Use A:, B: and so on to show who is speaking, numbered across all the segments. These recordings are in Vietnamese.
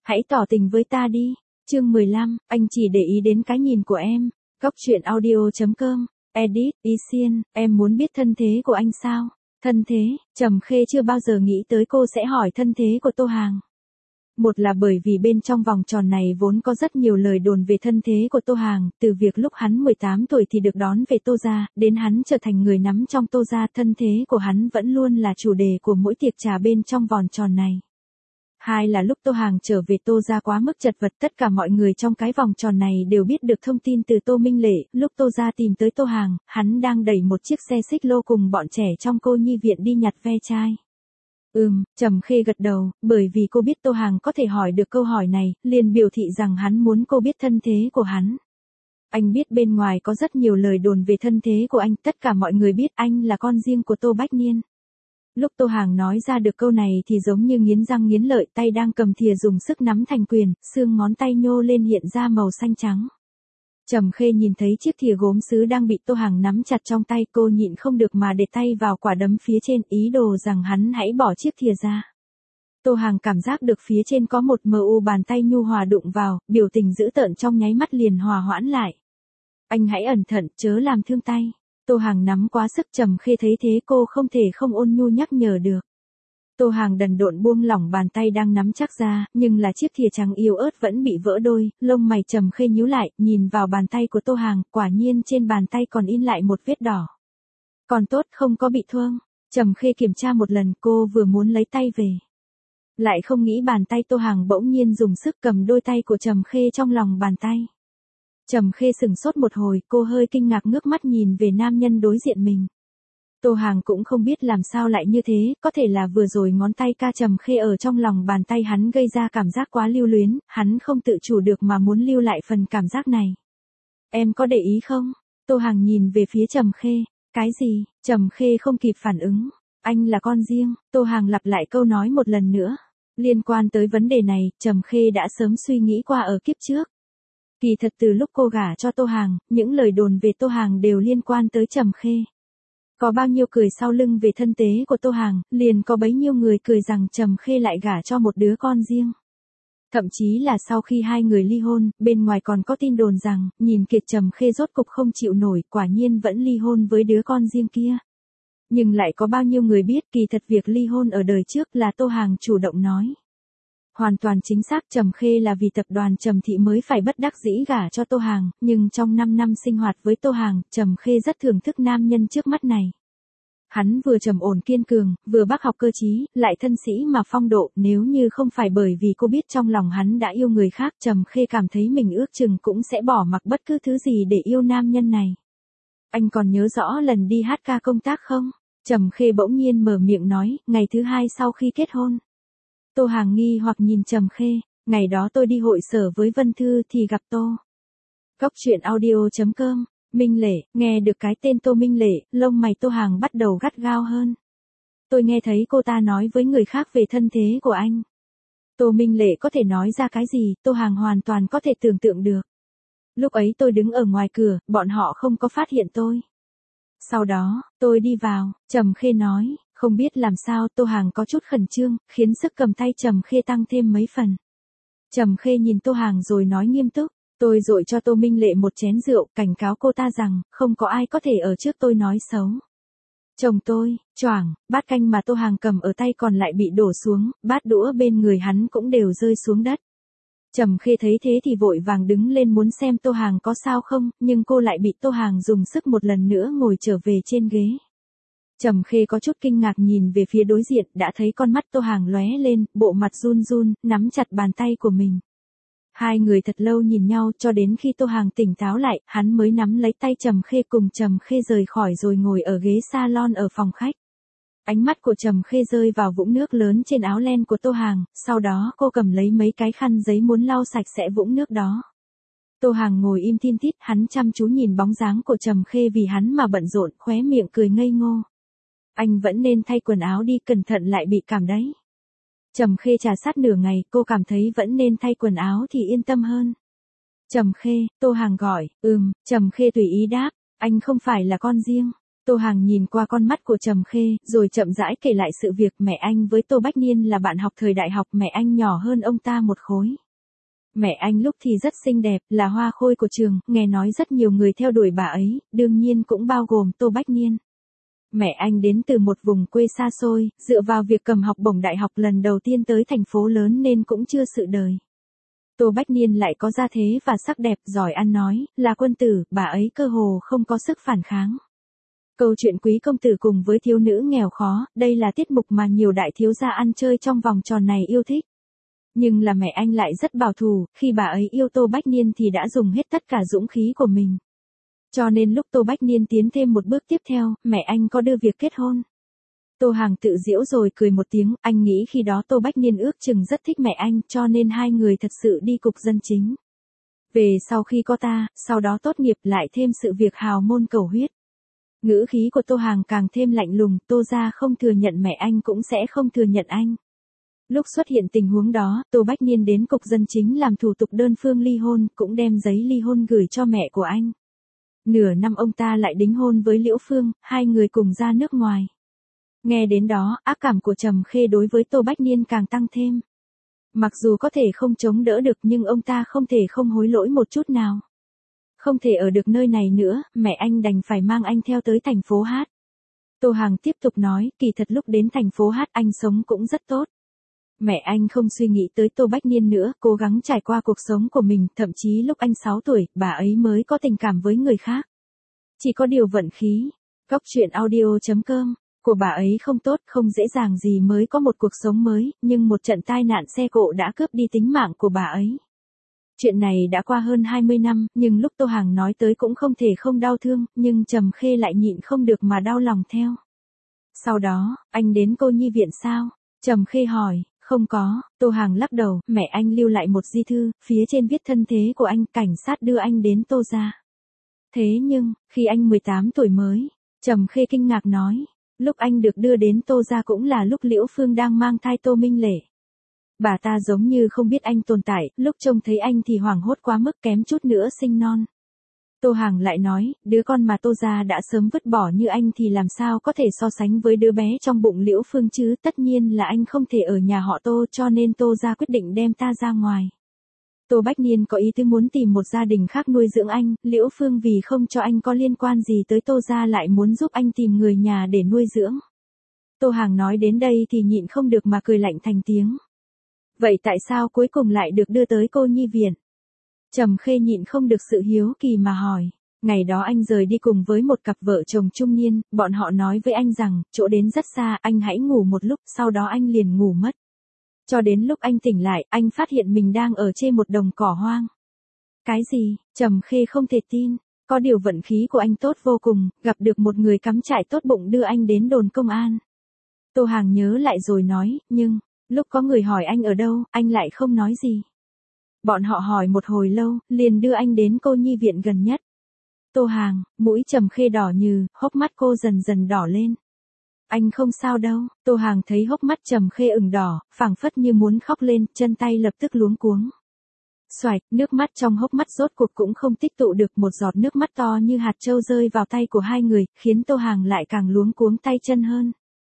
A: Hãy tỏ tình với ta đi. Chương 15, anh chỉ để ý đến cái nhìn của em. Góc truyện audio.com. Edit, Ý Xiên, em muốn biết thân thế của anh sao? Thân thế, Trầm Khê chưa bao giờ nghĩ tới cô sẽ hỏi thân thế của Tô Hàng. Một là bởi vì bên trong vòng tròn này vốn có rất nhiều lời đồn về thân thế của Tô Hàng, từ việc lúc hắn 18 tuổi thì được đón về Tô gia, đến hắn trở thành người nắm trong Tô gia, thân thế của hắn vẫn luôn là chủ đề của mỗi tiệc trà bên trong vòng tròn này. Hai là lúc Tô Hàng trở về Tô gia quá mức chật vật, tất cả mọi người trong cái vòng tròn này đều biết được thông tin từ Tô Minh Lệ, lúc Tô gia tìm tới Tô Hàng, hắn đang đẩy một chiếc xe xích lô cùng bọn trẻ trong cô nhi viện đi nhặt ve chai. Trầm Khê gật đầu, bởi vì cô biết Tô Hàng có thể hỏi được câu hỏi này, liền biểu thị rằng hắn muốn cô biết thân thế của hắn. Anh biết bên ngoài có rất nhiều lời đồn về thân thế của anh, tất cả mọi người biết anh là con riêng của Tô Bách Niên. Lúc Tô Hàng nói ra được câu này thì giống như nghiến răng nghiến lợi, tay đang cầm thìa dùng sức nắm thành quyền, xương ngón tay nhô lên hiện ra màu xanh trắng. Trầm Khê nhìn thấy chiếc thìa gốm sứ đang bị Tô Hàng nắm chặt trong tay, cô nhịn không được mà để tay vào quả đấm phía trên, ý đồ rằng hắn hãy bỏ chiếc thìa ra. Tô Hàng cảm giác được phía trên có một mu bàn tay nhu hòa đụng vào, biểu tình dữ tợn trong nháy mắt liền hòa hoãn lại. Anh hãy ẩn thận, chớ làm thương tay. Tô Hàng nắm quá sức, Trầm Khê thấy thế cô không thể không ôn nhu nhắc nhở được. Tô Hàng đần độn buông lỏng bàn tay đang nắm chắc ra, nhưng là chiếc thìa trắng yếu ớt vẫn bị vỡ đôi, lông mày Trầm Khê nhíu lại, nhìn vào bàn tay của Tô Hàng, quả nhiên trên bàn tay còn in lại một vết đỏ. Còn tốt không có bị thương. Trầm Khê kiểm tra một lần, cô vừa muốn lấy tay về. Lại không nghĩ bàn tay Tô Hàng bỗng nhiên dùng sức cầm đôi tay của Trầm Khê trong lòng bàn tay. Trầm Khê sửng sốt một hồi, cô hơi kinh ngạc ngước mắt nhìn về nam nhân đối diện mình. Tô Hàng cũng không biết làm sao lại như thế, có thể là vừa rồi ngón tay ca Trầm Khê ở trong lòng bàn tay hắn gây ra cảm giác quá lưu luyến, hắn không tự chủ được mà muốn lưu lại phần cảm giác này. Em có để ý không? Tô Hàng nhìn về phía Trầm Khê. Cái gì? Trầm Khê không kịp phản ứng. Anh là con riêng. Tô Hàng lặp lại câu nói một lần nữa. Liên quan tới vấn đề này, Trầm Khê đã sớm suy nghĩ qua ở kiếp trước. Kỳ thật từ lúc cô gả cho Tô Hàng, những lời đồn về Tô Hàng đều liên quan tới Trầm Khê. Có bao nhiêu cười sau lưng về thân tế của Tô Hàng, liền có bấy nhiêu người cười rằng Trầm Khê lại gả cho một đứa con riêng. Thậm chí là sau khi hai người ly hôn, bên ngoài còn có tin đồn rằng, nhìn kiệt Trầm Khê rốt cục không chịu nổi, quả nhiên vẫn ly hôn với đứa con riêng kia. Nhưng lại có bao nhiêu người biết kỳ thật việc ly hôn ở đời trước là Tô Hàng chủ động nói. Hoàn toàn chính xác, Trầm Khê là vì tập đoàn Trầm Thị mới phải bất đắc dĩ gả cho Tô Hàng, nhưng trong 5 năm sinh hoạt với Tô Hàng, Trầm Khê rất thưởng thức nam nhân trước mắt này. Hắn vừa trầm ổn kiên cường, vừa bác học cơ trí, lại thân sĩ mà phong độ, nếu như không phải bởi vì cô biết trong lòng hắn đã yêu người khác, Trầm Khê cảm thấy mình ước chừng cũng sẽ bỏ mặc bất cứ thứ gì để yêu nam nhân này. Anh còn nhớ rõ lần đi hát ca công tác không? Trầm Khê bỗng nhiên mở miệng nói, ngày thứ 2 sau khi kết hôn. Tô Hàng nghi hoặc nhìn Trầm Khê, ngày đó tôi đi hội sở với Vân Thư thì gặp Tô. Góc truyện audio.com, Minh Lệ, nghe được cái tên Tô Minh Lệ, lông mày Tô Hàng bắt đầu gắt gao hơn. Tôi nghe thấy cô ta nói với người khác về thân thế của anh. Tô Minh Lệ có thể nói ra cái gì, Tô Hàng hoàn toàn có thể tưởng tượng được. Lúc ấy tôi đứng ở ngoài cửa, bọn họ không có phát hiện tôi. Sau đó, tôi đi vào, Trầm Khê nói, không biết làm sao Tô Hàng có chút khẩn trương, khiến sức cầm tay Trầm Khê tăng thêm mấy phần. Trầm Khê nhìn Tô Hàng rồi nói nghiêm túc, tôi dội cho Tô Minh Lệ một chén rượu, cảnh cáo cô ta rằng, không có ai có thể ở trước tôi nói xấu. Chồng tôi, choảng, bát canh mà Tô Hàng cầm ở tay còn lại bị đổ xuống, bát đũa bên người hắn cũng đều rơi xuống đất. Trầm Khê thấy thế thì vội vàng đứng lên muốn xem Tô Hàng có sao không, nhưng cô lại bị Tô Hàng dùng sức một lần nữa ngồi trở về trên ghế. Trầm Khê có chút kinh ngạc nhìn về phía đối diện, đã thấy con mắt Tô Hàng lóe lên, bộ mặt run run, nắm chặt bàn tay của mình. Hai người thật lâu nhìn nhau cho đến khi Tô Hàng tỉnh táo lại, hắn mới nắm lấy tay Trầm Khê cùng Trầm Khê rời khỏi rồi ngồi ở ghế salon ở phòng khách. Ánh mắt của Trầm Khê rơi vào vũng nước lớn trên áo len của Tô Hàng, sau đó cô cầm lấy mấy cái khăn giấy muốn lau sạch sẽ vũng nước đó. Tô Hàng ngồi im thin thít, hắn chăm chú nhìn bóng dáng của Trầm Khê vì hắn mà bận rộn, khóe miệng cười ngây ngô. Anh vẫn nên thay quần áo đi, cẩn thận lại bị cảm đấy. Trầm Khê trà sát nửa ngày, cô cảm thấy vẫn nên thay quần áo thì yên tâm hơn. Trầm Khê, Tô Hàng gọi, Trầm Khê tùy ý đáp, anh không phải là con riêng. Tô Hàng nhìn qua con mắt của Trầm Khê, rồi chậm rãi kể lại sự việc mẹ anh với Tô Bách Niên là bạn học thời đại học, mẹ anh nhỏ hơn ông ta một khối. Mẹ anh lúc thì rất xinh đẹp, là hoa khôi của trường, nghe nói rất nhiều người theo đuổi bà ấy, đương nhiên cũng bao gồm Tô Bách Niên. Mẹ anh đến từ một vùng quê xa xôi, dựa vào việc cầm học bổng đại học lần đầu tiên tới thành phố lớn nên cũng chưa sự đời. Tô Bách Niên lại có gia thế và sắc đẹp, giỏi ăn nói, là quân tử, bà ấy cơ hồ không có sức phản kháng. Câu chuyện quý công tử cùng với thiếu nữ nghèo khó, đây là tiết mục mà nhiều đại thiếu gia ăn chơi trong vòng tròn này yêu thích. Nhưng là mẹ anh lại rất bảo thủ, khi bà ấy yêu Tô Bách Niên thì đã dùng hết tất cả dũng khí của mình. Cho nên lúc Tô Bách Niên tiến thêm một bước tiếp theo, mẹ anh có đưa việc kết hôn. Tô Hàng tự giễu rồi cười một tiếng, anh nghĩ khi đó Tô Bách Niên ước chừng rất thích mẹ anh, cho nên hai người thật sự đi cục dân chính. Về sau khi có ta, sau đó tốt nghiệp lại thêm sự việc hào môn cầu huyết. Ngữ khí của Tô Hàng càng thêm lạnh lùng, Tô gia không thừa nhận mẹ anh cũng sẽ không thừa nhận anh. Lúc xuất hiện tình huống đó, Tô Bách Niên đến cục dân chính làm thủ tục đơn phương ly hôn, cũng đem giấy ly hôn gửi cho mẹ của anh. Nửa năm ông ta lại đính hôn với Liễu Phương, hai người cùng ra nước ngoài. Nghe đến đó, ác cảm của Trầm Khê đối với Tô Bách Niên càng tăng thêm. Mặc dù có thể không chống đỡ được nhưng ông ta không thể không hối lỗi một chút nào. Không thể ở được nơi này nữa, mẹ anh đành phải mang anh theo tới thành phố Hát. Tô Hàng tiếp tục nói, kỳ thật lúc đến thành phố Hát anh sống cũng rất tốt. Mẹ anh không suy nghĩ tới Tô Bách Niên nữa, cố gắng trải qua cuộc sống của mình, thậm chí lúc anh 6 tuổi, bà ấy mới có tình cảm với người khác. Chỉ có điều vận khí. Góc truyện audio.com của bà ấy không tốt, không dễ dàng gì mới có một cuộc sống mới, nhưng một trận tai nạn xe cộ đã cướp đi tính mạng của bà ấy. Chuyện này đã qua hơn 20 năm, nhưng lúc Tô Hàng nói tới cũng không thể không đau thương, nhưng Trầm Khê lại nhịn không được mà đau lòng theo. Sau đó, anh đến cô nhi viện sao? Trầm Khê hỏi, không có, Tô Hàng lắc đầu, mẹ anh lưu lại một di thư, phía trên viết thân thế của anh, cảnh sát đưa anh đến Tô gia. Thế nhưng, khi anh 18 tuổi mới, Trầm Khê kinh ngạc nói, lúc anh được đưa đến Tô gia cũng là lúc Liễu Phương đang mang thai Tô Minh Lệ. Bà ta giống như không biết anh tồn tại, lúc trông thấy anh thì hoảng hốt quá mức kém chút nữa sinh non. Tô Hàng lại nói, đứa con mà Tô gia đã sớm vứt bỏ như anh thì làm sao có thể so sánh với đứa bé trong bụng Liễu Phương chứ, tất nhiên là anh không thể ở nhà họ Tô cho nên Tô gia quyết định đem ta ra ngoài. Tô Bách Niên có ý tứ muốn tìm một gia đình khác nuôi dưỡng anh, Liễu Phương vì không cho anh có liên quan gì tới Tô gia lại muốn giúp anh tìm người nhà để nuôi dưỡng. Tô Hàng nói đến đây thì nhịn không được mà cười lạnh thành tiếng. Vậy tại sao cuối cùng lại được đưa tới cô nhi viện? Trầm Khê nhịn không được sự hiếu kỳ mà hỏi. Ngày đó anh rời đi cùng với một cặp vợ chồng trung niên, bọn họ nói với anh rằng, chỗ đến rất xa, anh hãy ngủ một lúc, sau đó anh liền ngủ mất. Cho đến lúc anh tỉnh lại, anh phát hiện mình đang ở trên một đồng cỏ hoang. Cái gì? Trầm Khê không thể tin. Có điều vận khí của anh tốt vô cùng, gặp được một người cắm trại tốt bụng đưa anh đến đồn công an. Tô Hàng nhớ lại rồi nói, nhưng, lúc có người hỏi anh ở đâu, anh lại không nói gì. Bọn họ hỏi một hồi lâu, liền đưa anh đến cô nhi viện gần nhất. Tô Hàng, mũi Trầm Khê đỏ nhừ, hốc mắt cô dần dần đỏ lên. Anh không sao đâu, Tô Hàng thấy hốc mắt Trầm Khê ửng đỏ, phảng phất như muốn khóc lên, chân tay lập tức luống cuống. Xoạch, nước mắt trong hốc mắt rốt cuộc cũng không tích tụ được, một giọt nước mắt to như hạt châu rơi vào tay của hai người, khiến Tô Hàng lại càng luống cuống tay chân hơn.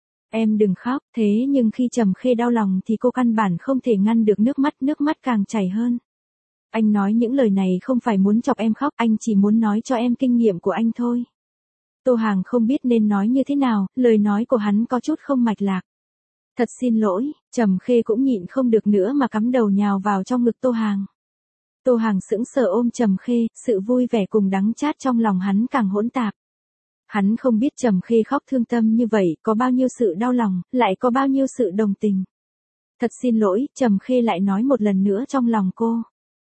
A: Em đừng khóc, thế nhưng khi Trầm Khê đau lòng thì cô căn bản không thể ngăn được nước mắt càng chảy hơn. Anh nói những lời này không phải muốn chọc em khóc, anh chỉ muốn nói cho em kinh nghiệm của anh thôi. Tô Hàng không biết nên nói như thế nào, lời nói của hắn có chút không mạch lạc. Thật xin lỗi, Trầm Khê cũng nhịn không được nữa mà cắm đầu nhào vào trong ngực Tô Hàng. Tô Hàng sững sờ ôm Trầm Khê, sự vui vẻ cùng đắng chát trong lòng hắn càng hỗn tạp. Hắn không biết Trầm Khê khóc thương tâm như vậy, có bao nhiêu sự đau lòng, lại có bao nhiêu sự đồng tình. Thật xin lỗi, Trầm Khê lại nói một lần nữa trong lòng cô.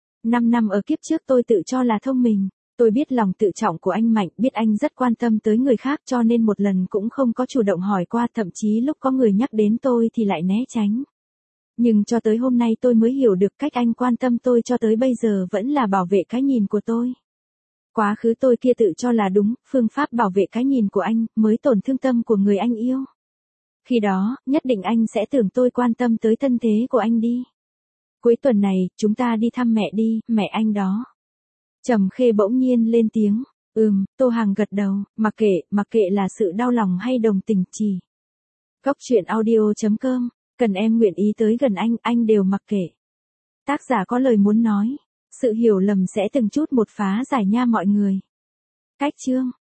A: 5 năm ở kiếp trước tôi tự cho là thông minh. Tôi biết lòng tự trọng của anh mạnh, biết anh rất quan tâm tới người khác cho nên một lần cũng không có chủ động hỏi qua, thậm chí lúc có người nhắc đến tôi thì lại né tránh. Nhưng cho tới hôm nay tôi mới hiểu được cách anh quan tâm tôi cho tới bây giờ vẫn là bảo vệ cái nhìn của tôi. Quá khứ tôi kia tự cho là đúng, phương pháp bảo vệ cái nhìn của anh mới tổn thương tâm của người anh yêu. Khi đó, nhất định anh sẽ tưởng tôi quan tâm tới thân thế của anh đi. Cuối tuần này, chúng ta đi thăm mẹ đi, mẹ anh đó. Trầm Khê bỗng nhiên lên tiếng, Tô Hàng gật đầu, mặc kệ là sự đau lòng hay đồng tình chỉ. Góc truyện audio.com, cần em nguyện ý tới gần anh đều mặc kệ. Tác giả có lời muốn nói, sự hiểu lầm sẽ từng chút một phá giải nha mọi người. Cách chương